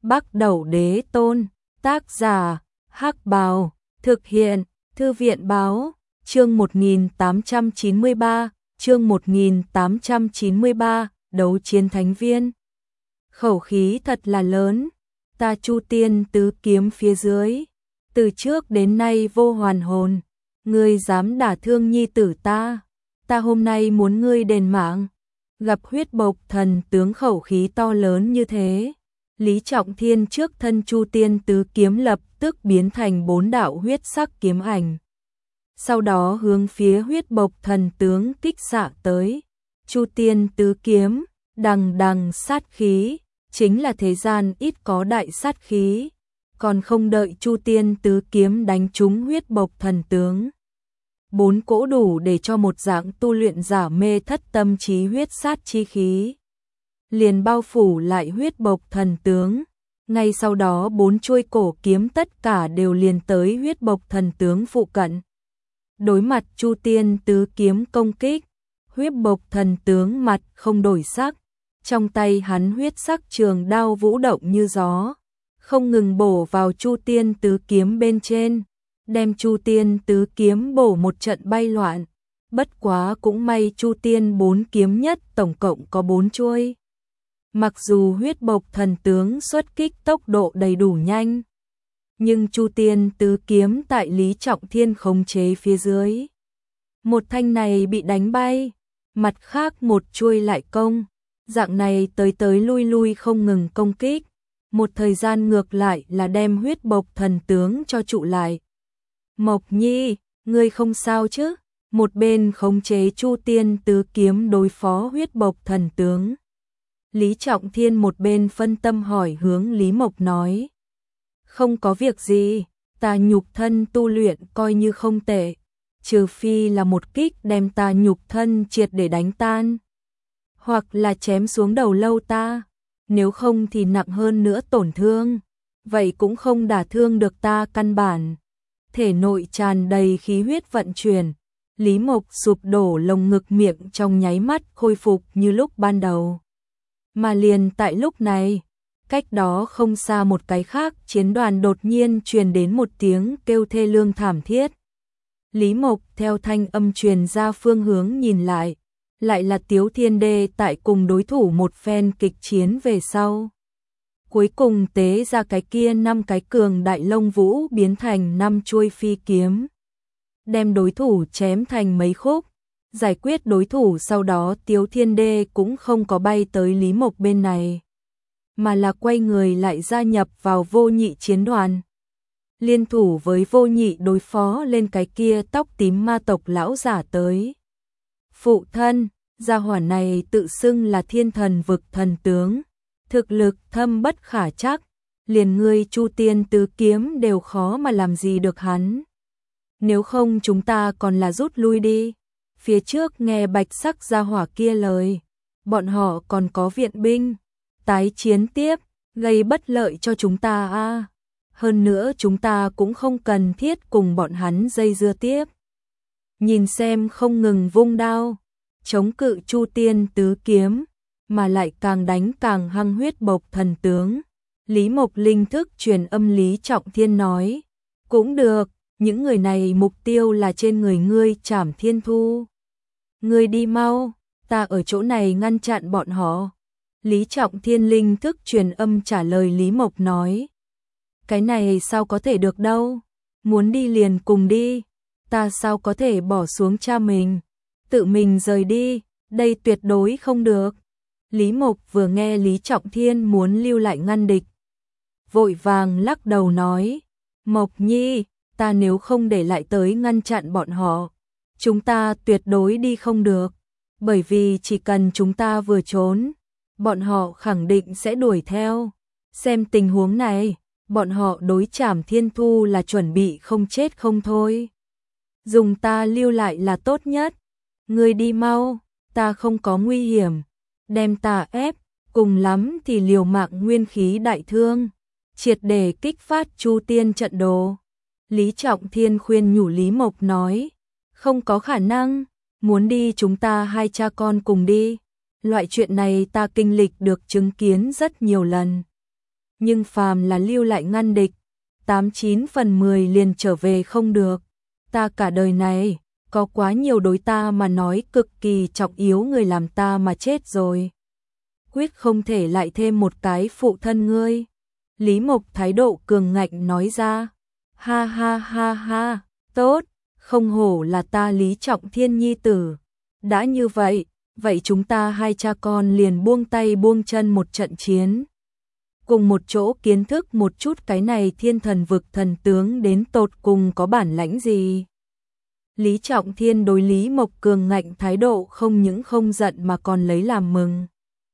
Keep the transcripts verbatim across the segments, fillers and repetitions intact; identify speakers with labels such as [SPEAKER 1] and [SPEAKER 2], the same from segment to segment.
[SPEAKER 1] Bắc Đẩu Đế Tôn, tác giả, Hắc Bào, thực hiện, Thư viện Báo, chương một nghìn tám trăm chín mươi ba, chương một nghìn tám trăm chín mươi ba, đấu chiến thánh viên. Khẩu khí thật là lớn, ta Chu Tiên tứ kiếm phía dưới, từ trước đến nay vô hoàn hồn, ngươi dám đả thương nhi tử ta, ta hôm nay muốn ngươi đền mạng. Gặp huyết bộc thần tướng khẩu khí to lớn như thế, Lý Trọng Thiên trước thân Chu Tiên tứ kiếm lập tức biến thành bốn đạo huyết sắc kiếm ảnh. Sau đó hướng phía huyết bộc thần tướng kích xạ tới. Chu Tiên tứ kiếm, đằng đằng sát khí, chính là thế gian ít có đại sát khí, còn không đợi Chu Tiên tứ kiếm đánh trúng huyết bộc thần tướng. Bốn cỗ đủ để cho một dạng tu luyện giả mê thất tâm trí huyết sát chi khí. Liền bao phủ lại huyết bộc thần tướng. Ngay sau đó bốn chuôi cổ kiếm tất cả đều liền tới huyết bộc thần tướng phụ cận. Đối mặt Chu Tiên tứ kiếm công kích, huyết bộc thần tướng mặt không đổi sắc. Trong tay hắn huyết sắc trường đao vũ động như gió, không ngừng bổ vào Chu Tiên tứ kiếm bên trên, đem Chu Tiên tứ kiếm bổ một trận bay loạn. Bất quá cũng may Chu Tiên bốn kiếm nhất tổng cộng có bốn chuôi. Mặc dù huyết bộc thần tướng xuất kích tốc độ đầy đủ nhanh, nhưng Chu Tiên tứ kiếm tại Lý Trọng Thiên khống chế phía dưới. Một thanh này bị đánh bay, mặt khác một chuôi lại công, dạng này tới tới lui lui không ngừng công kích, một thời gian ngược lại là đem huyết bộc thần tướng cho trụ lại. Mộc Nhi, ngươi không sao chứ? Một bên khống chế Chu Tiên tứ kiếm đối phó huyết bộc thần tướng. Lý Trọng Thiên một bên phân tâm hỏi hướng Lý Mộc nói. Không có việc gì, ta nhục thân tu luyện coi như không tệ, trừ phi là một kích đem ta nhục thân triệt để đánh tan, hoặc là chém xuống đầu lâu ta, nếu không thì nặng hơn nữa tổn thương, vậy cũng không đả thương được ta căn bản. Thể nội tràn đầy khí huyết vận chuyển, Lý Mộc sụp đổ lồng ngực miệng trong nháy mắt khôi phục như lúc ban đầu. Mà liền tại lúc này, cách đó không xa một cái khác chiến đoàn đột nhiên truyền đến một tiếng kêu thê lương thảm thiết. Lý Mộc theo thanh âm truyền ra phương hướng nhìn lại, lại là Tiếu Thiên Đê tại cùng đối thủ một phen kịch chiến về sau. Cuối cùng tế ra cái kia năm cái cường đại lông vũ biến thành năm chuôi phi kiếm, đem đối thủ chém thành mấy khúc. Giải quyết đối thủ sau đó Tiếu Thiên Đê cũng không có bay tới Lý Mộc bên này, mà là quay người lại gia nhập vào Vô Nhị chiến đoàn. Liên thủ với Vô Nhị đối phó lên cái kia tóc tím ma tộc lão giả tới. Phụ thân, gia hỏa này tự xưng là thiên thần vực thần tướng, thực lực thâm bất khả chắc, liền ngươi Chu Tiên tứ kiếm đều khó mà làm gì được hắn. Nếu không chúng ta còn là rút lui đi. Phía trước nghe bạch sắc gia hỏa kia lời, bọn họ còn có viện binh, tái chiến tiếp, gây bất lợi cho chúng ta a. À. Hơn nữa chúng ta cũng không cần thiết cùng bọn hắn dây dưa tiếp. Nhìn xem không ngừng vung đao, chống cự Chu Tiên tứ kiếm, mà lại càng đánh càng hăng huyết bộc thần tướng. Lý Mộc linh thức truyền âm Lý Trọng Thiên nói, cũng được, những người này mục tiêu là trên người ngươi Trảm Thiên Thu. Ngươi đi mau, ta ở chỗ này ngăn chặn bọn họ. Lý Trọng Thiên linh thức truyền âm trả lời Lý Mộc nói. Cái này sao có thể được đâu, muốn đi liền cùng đi, ta sao có thể bỏ xuống cha mình, tự mình rời đi, đây tuyệt đối không được. Lý Mộc vừa nghe Lý Trọng Thiên muốn lưu lại ngăn địch, vội vàng lắc đầu nói, Mộc Nhi, ta nếu không để lại tới ngăn chặn bọn họ, chúng ta tuyệt đối đi không được, bởi vì chỉ cần chúng ta vừa trốn, bọn họ khẳng định sẽ đuổi theo. Xem tình huống này, bọn họ đối Trảm Thiên Thu là chuẩn bị không chết không thôi. Dùng ta lưu lại là tốt nhất. Ngươi đi mau, ta không có nguy hiểm. Đem ta ép, cùng lắm thì liều mạng nguyên khí đại thương, triệt để kích phát Chu Tiên trận đồ. Lý Trọng Thiên khuyên nhủ Lý Mộc nói, không có khả năng, muốn đi chúng ta hai cha con cùng đi. Loại chuyện này ta kinh lịch được chứng kiến rất nhiều lần. nhưng phàm là lưu lại ngăn địch, tám chín phần mười liền trở về không được. Ta cả đời này, có quá nhiều đối ta mà nói cực kỳ trọng yếu người làm ta mà chết rồi. Quyết không thể lại thêm một cái phụ thân ngươi. Lý Mộc thái độ cường ngạnh nói ra. Ha ha ha ha, tốt, không hổ là ta Lý Trọng Thiên nhi tử. Đã như vậy, vậy chúng ta hai cha con liền buông tay buông chân một trận chiến. Cùng một chỗ kiến thức một chút cái này thiên thần vực thần tướng đến tột cùng có bản lãnh gì. Lý Trọng Thiên đối Lý Mộc cường ngạnh thái độ không những không giận mà còn lấy làm mừng.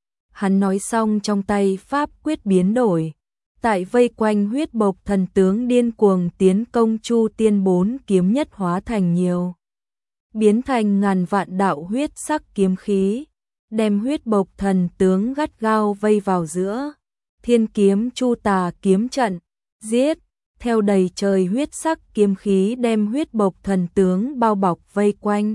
[SPEAKER 1] Hắn nói xong trong tay pháp quyết biến đổi. Tại vây quanh huyết bộc thần tướng điên cuồng tiến công Chu Tiên bốn kiếm nhất hóa thành nhiều. Biến thành ngàn vạn đạo huyết sắc kiếm khí. Đem huyết bộc thần tướng gắt gao vây vào giữa. Thiên kiếm Chu Tà kiếm trận. Giết. Theo đầy trời huyết sắc kiếm khí đem huyết bộc thần tướng bao bọc vây quanh.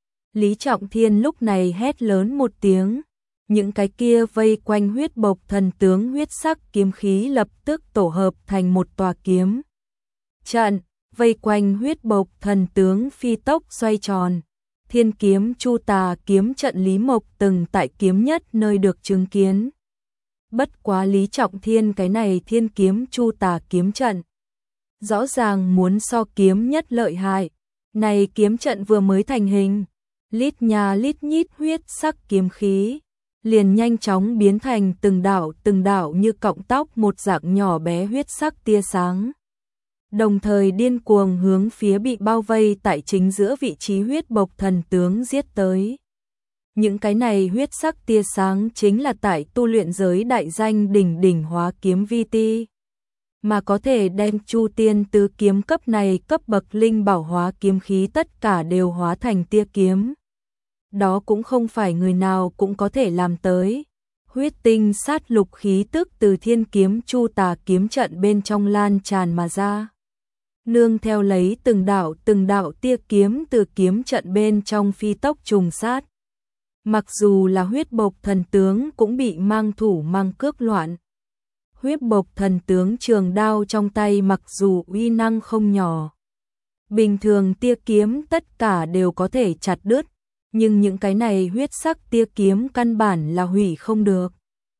[SPEAKER 1] Lý Trọng Thiên lúc này hét lớn một tiếng. Những cái kia vây quanh huyết bộc thần tướng huyết sắc kiếm khí lập tức tổ hợp thành một tòa kiếm trận, vây quanh huyết bộc thần tướng phi tốc xoay tròn. Thiên kiếm Chu Tà kiếm trận Lý Mộc từng tại kiếm nhất nơi được chứng kiến. Bất quá Lý Trọng Thiên cái này thiên kiếm Chu Tà kiếm trận rõ ràng muốn so kiếm nhất lợi hại. Này kiếm trận vừa mới thành hình, lít nhà lít nhít huyết sắc kiếm khí liền nhanh chóng biến thành từng đạo từng đạo như cọng tóc một dạng nhỏ bé huyết sắc tia sáng. Đồng thời điên cuồng hướng phía bị bao vây tại chính giữa vị trí huyết bộc thần tướng giết tới. Những cái này huyết sắc tia sáng chính là tại tu luyện giới đại danh đỉnh đỉnh hóa kiếm vi ti. Mà có thể đem Chu Tiên tứ kiếm cấp này cấp bậc linh bảo hóa kiếm khí tất cả đều hóa thành tia kiếm. Đó cũng không phải người nào cũng có thể làm tới. Huyết tinh sát lục khí tức từ thiên kiếm Chu Tà kiếm trận bên trong lan tràn mà ra. Nương theo lấy từng đạo từng đạo tia kiếm từ kiếm trận bên trong phi tốc trùng sát. Mặc dù là huyết bộc thần tướng cũng bị mang thủ mang cước loạn. Huyết bộc thần tướng trường đao trong tay mặc dù uy năng không nhỏ. Bình thường tia kiếm tất cả đều có thể chặt đứt. Nhưng những cái này huyết sắc tia kiếm căn bản là hủy không được.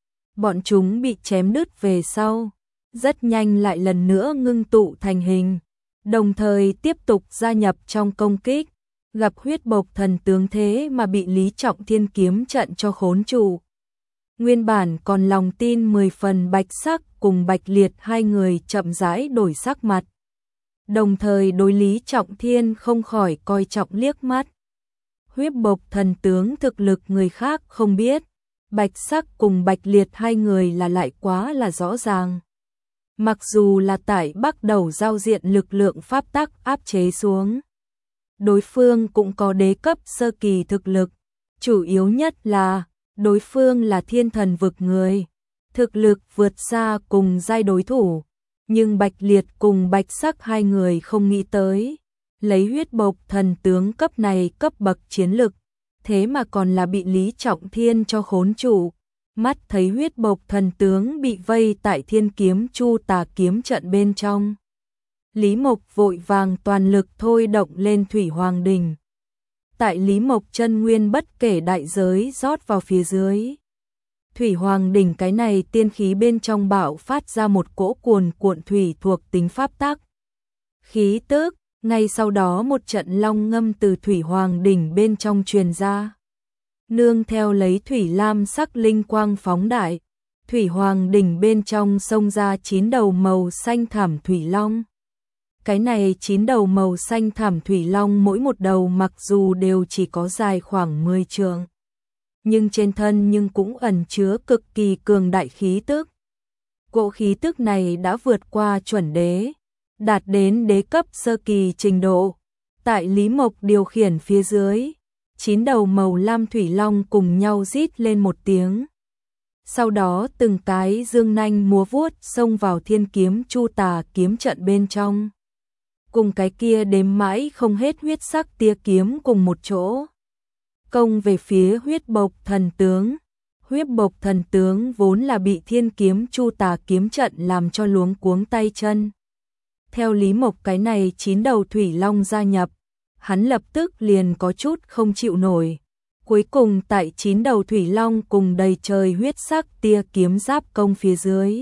[SPEAKER 1] Bọn chúng bị chém đứt về sau, rất nhanh lại lần nữa ngưng tụ thành hình, đồng thời tiếp tục gia nhập trong công kích. Gặp huyết bộc thần tướng thế mà bị Lý Trọng Thiên kiếm trận cho khốn trụ. Nguyên bản còn lòng tin mười phần Bạch Sắc cùng Bạch Liệt hai người chậm rãi đổi sắc mặt. Đồng thời đối Lý Trọng Thiên không khỏi coi trọng liếc mắt. Huyết bộc thần tướng thực lực người khác không biết, Bạch Sắc cùng Bạch Liệt hai người là lại quá là rõ ràng. Mặc dù là tại bắt đầu giao diện lực lượng pháp tắc áp chế xuống, đối phương cũng có đế cấp sơ kỳ thực lực, chủ yếu nhất là đối phương là thiên thần vực người, thực lực vượt xa cùng giai đối thủ, nhưng Bạch Liệt cùng Bạch Sắc hai người không nghĩ tới. Lấy huyết bộc thần tướng cấp này cấp bậc chiến lực, thế mà còn là bị Lý Trọng Thiên cho khốn trụ. Mắt thấy huyết bộc thần tướng bị vây tại thiên kiếm Chu Tà kiếm trận bên trong. Lý Mộc vội vàng toàn lực thôi động lên Thủy Hoàng Đỉnh. Tại Lý Mộc chân nguyên bất kể đại giới rót vào phía dưới. Thủy Hoàng Đỉnh cái này tiên khí bên trong bạo phát ra một cỗ cuồn cuộn thủy thuộc tính pháp tắc. Khí tức. Ngay sau đó một trận long ngâm từ Thủy Hoàng Đỉnh bên trong truyền ra. Nương theo lấy thủy lam sắc linh quang phóng đại, Thủy Hoàng Đỉnh bên trong xông ra chín đầu màu xanh thảm thủy long. Cái này chín đầu màu xanh thảm thủy long mỗi một đầu mặc dù đều chỉ có dài khoảng mười trượng, nhưng trên thân nhưng cũng ẩn chứa cực kỳ cường đại khí tức. Cỗ khí tức này đã vượt qua chuẩn đế, đạt đến đế cấp sơ kỳ trình độ. Tại Lý Mộc điều khiển phía dưới, chín đầu màu lam thủy long cùng nhau rít lên một tiếng. Sau đó từng cái dương nanh múa vuốt xông vào thiên kiếm Chu Tà kiếm trận bên trong. Cùng cái kia đếm mãi không hết huyết sắc tia kiếm cùng một chỗ. Công về phía huyết bộc thần tướng. Huyết Bộc thần tướng vốn là bị Thiên Kiếm Chu Tà kiếm trận làm cho luống cuống tay chân. Theo Lý Mộc cái này chín đầu thủy long gia nhập, hắn lập tức liền có chút không chịu nổi. Cuối cùng tại chín đầu thủy long cùng đầy trời huyết sắc tia kiếm giáp công phía dưới,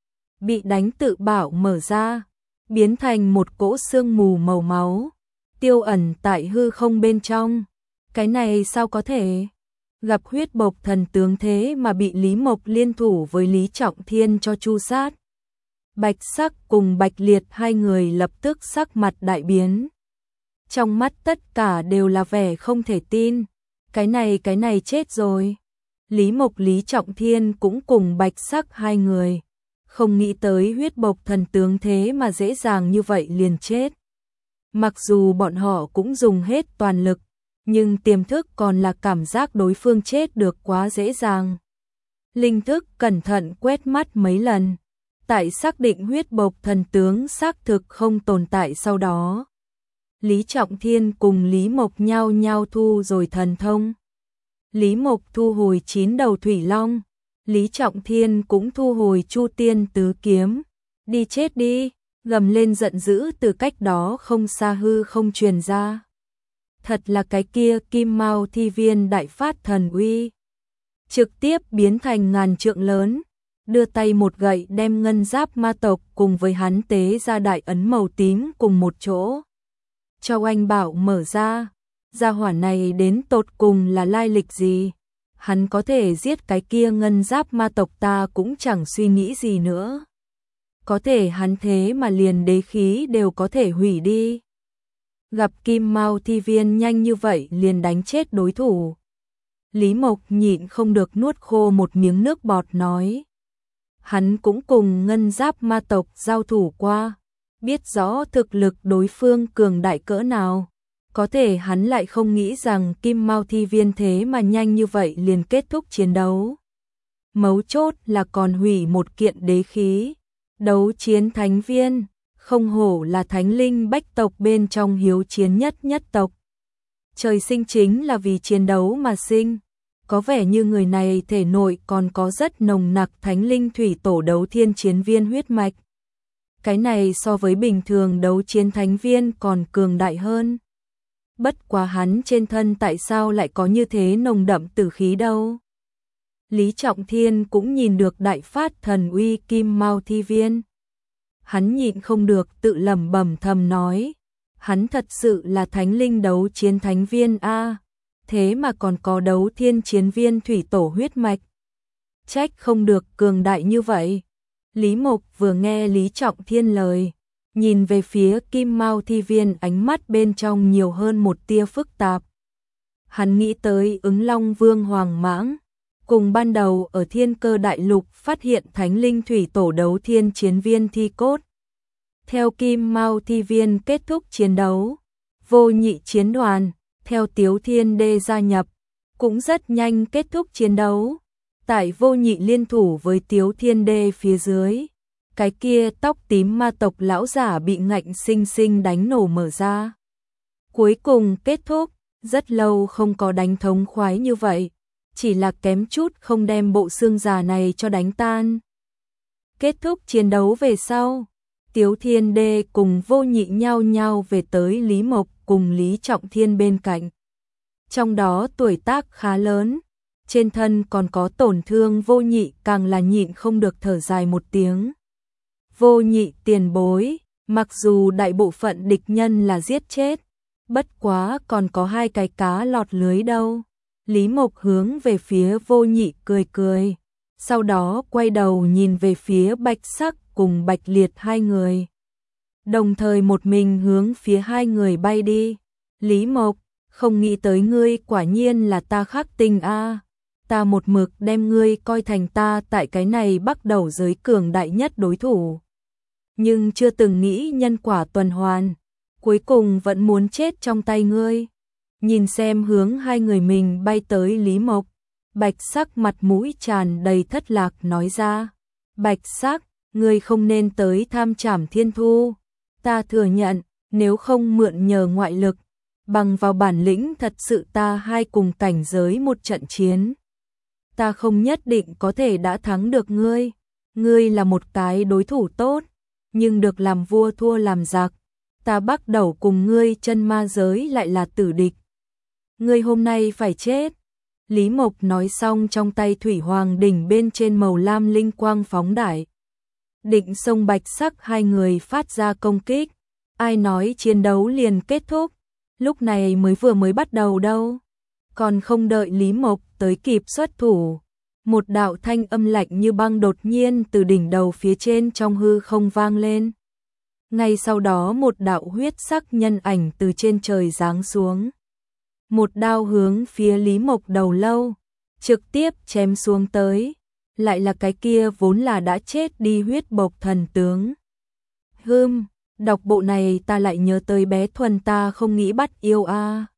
[SPEAKER 1] bị đánh tự bảo mở ra, biến thành một cỗ sương mù màu máu, tiêu ẩn tại hư không bên trong. Cái này sao có thể? Gặp Huyết Bộc thần tướng thế mà bị Lý Mộc liên thủ với Lý Trọng Thiên cho chu sát. Bạch Sắc cùng Bạch Liệt hai người lập tức sắc mặt đại biến. Trong mắt tất cả đều là vẻ không thể tin. Cái này cái này chết rồi. Lý Mộc Lý Trọng Thiên cũng cùng Bạch Sắc hai người. Không nghĩ tới Huyết Bộc thần tướng thế mà dễ dàng như vậy liền chết. Mặc dù bọn họ cũng dùng hết toàn lực, nhưng tiềm thức còn là cảm giác đối phương chết được quá dễ dàng. Linh thức cẩn thận quét mắt mấy lần, tại xác định Huyết Bộc thần tướng xác thực không tồn tại sau đó. Lý Trọng Thiên cùng Lý Mộc nhau nhau thu rồi thần thông. Lý Mộc thu hồi chín đầu thủy long, Lý Trọng Thiên cũng thu hồi Chu Tiên tứ kiếm. Đi chết đi, gầm lên giận dữ từ cách đó không xa hư không truyền ra. Thật là cái kia Kim Mao Thi Viên đại phát thần uy, trực tiếp biến thành ngàn trượng lớn, đưa tay một gậy đem ngân giáp ma tộc cùng với hắn tế ra đại ấn màu tím cùng một chỗ. Cho Oanh Bảo mở ra, gia hỏa này đến tột cùng là lai lịch gì? Hắn có thể giết cái kia ngân giáp ma tộc ta cũng chẳng suy nghĩ gì nữa. Có thể hắn thế mà liền đế khí đều có thể hủy đi. Gặp Kim Mao Thi Viên nhanh như vậy liền đánh chết đối thủ. Lý Mộc nhịn không được nuốt khô một miếng nước bọt nói. Hắn cũng cùng ngân giáp ma tộc giao thủ qua, biết rõ thực lực đối phương cường đại cỡ nào. Có thể hắn lại không nghĩ rằng Kim Mao Thi Viên thế mà nhanh như vậy liền kết thúc chiến đấu. Mấu chốt là còn hủy một kiện đế khí. Đấu chiến thánh viên, không hổ là thánh linh bách tộc bên trong hiếu chiến nhất nhất tộc. Trời sinh chính là vì chiến đấu mà sinh. Có vẻ như người này thể nội còn có rất nồng nặc thánh linh thủy tổ đấu thiên chiến viên huyết mạch. Cái này so với bình thường đấu chiến thánh viên còn cường đại hơn. Bất quá hắn trên thân tại sao lại có như thế nồng đậm tử khí đâu? Lý Trọng Thiên cũng nhìn được đại phát thần uy Kim Mao Thi Viên. Hắn nhịn không được tự lẩm bẩm thầm nói, hắn thật sự là thánh linh đấu chiến thánh viên a, thế mà còn có đấu thiên chiến viên thủy tổ huyết mạch. Trách không được cường đại như vậy. Lý Mộc vừa nghe Lý Trọng Thiên lời, nhìn về phía Kim Mao Thi Viên, ánh mắt bên trong nhiều hơn một tia phức tạp. Hắn nghĩ tới Ứng Long Vương Hoàng Mãng, cùng ban đầu ở Thiên Cơ Đại Lục phát hiện thánh linh thủy tổ đấu thiên chiến viên thi cốt. Theo Kim Mao Thi Viên kết thúc chiến đấu, Vô Nhị chiến đoàn, theo Tiếu Thiên Đê gia nhập, cũng rất nhanh kết thúc chiến đấu. Tại Vô Nhị liên thủ với Tiếu Thiên Đê phía dưới, cái kia tóc tím ma tộc lão giả bị ngạnh sinh sinh đánh nổ mở ra. Cuối cùng kết thúc, rất lâu không có đánh thống khoái như vậy, chỉ là kém chút không đem bộ xương già này cho đánh tan. Kết thúc chiến đấu về sau, Tiếu Thiên Đê cùng Vô Nhị nhau nhau về tới Lý Mộc cùng Lý Trọng Thiên bên cạnh. Trong đó tuổi tác khá lớn, trên thân còn có tổn thương, Vô Nhị càng là nhịn không được thở dài một tiếng. Vô Nhị tiền bối, mặc dù đại bộ phận địch nhân là giết chết, bất quá còn có hai cái cá lọt lưới đâu. Lý Mộc hướng về phía Vô Nhị cười cười, sau đó quay đầu nhìn về phía Bạch Sắc cùng Bạch Liệt hai người. Đồng thời một mình hướng phía hai người bay đi. Lý Mộc, không nghĩ tới ngươi quả nhiên là ta khắc tinh a. Ta một mực đem ngươi coi thành ta tại cái này bắt đầu giới cường đại nhất đối thủ. Nhưng chưa từng nghĩ nhân quả tuần hoàn, cuối cùng vẫn muốn chết trong tay ngươi. Nhìn xem hướng hai người mình bay tới Lý Mộc, Bạch Sắc mặt mũi tràn đầy thất lạc nói ra. Bạch Sắc, ngươi không nên tới tham trảm thiên thu. Ta thừa nhận, nếu không mượn nhờ ngoại lực, bằng vào bản lĩnh thật sự ta hai cùng cảnh giới một trận chiến. ta không nhất định có thể đã thắng được ngươi. Ngươi là một cái đối thủ tốt, nhưng được làm vua thua làm giặc. Ta bắt đầu cùng ngươi chân ma giới lại là tử địch. Ngươi hôm nay phải chết. Lý Mộc nói xong, trong tay Thủy Hoàng đỉnh bên trên màu lam linh quang phóng đại. Định sông bạch sắc hai người phát ra công kích. Ai nói chiến đấu liền kết thúc, lúc này mới vừa mới bắt đầu đâu. Còn không đợi Lý Mộc tới kịp xuất thủ, một đạo thanh âm lạnh như băng đột nhiên từ đỉnh đầu phía trên trong hư không vang lên. Ngay sau đó một đạo huyết sắc nhân ảnh từ trên trời giáng xuống. Một đao hướng phía Lý Mộc đầu lâu, trực tiếp chém xuống tới. Lại là cái kia vốn là đã chết đi huyết bộc thần tướng. Hừm, đọc bộ này ta lại nhớ tới bé Thuần, ta không nghĩ bắt yêu a. À.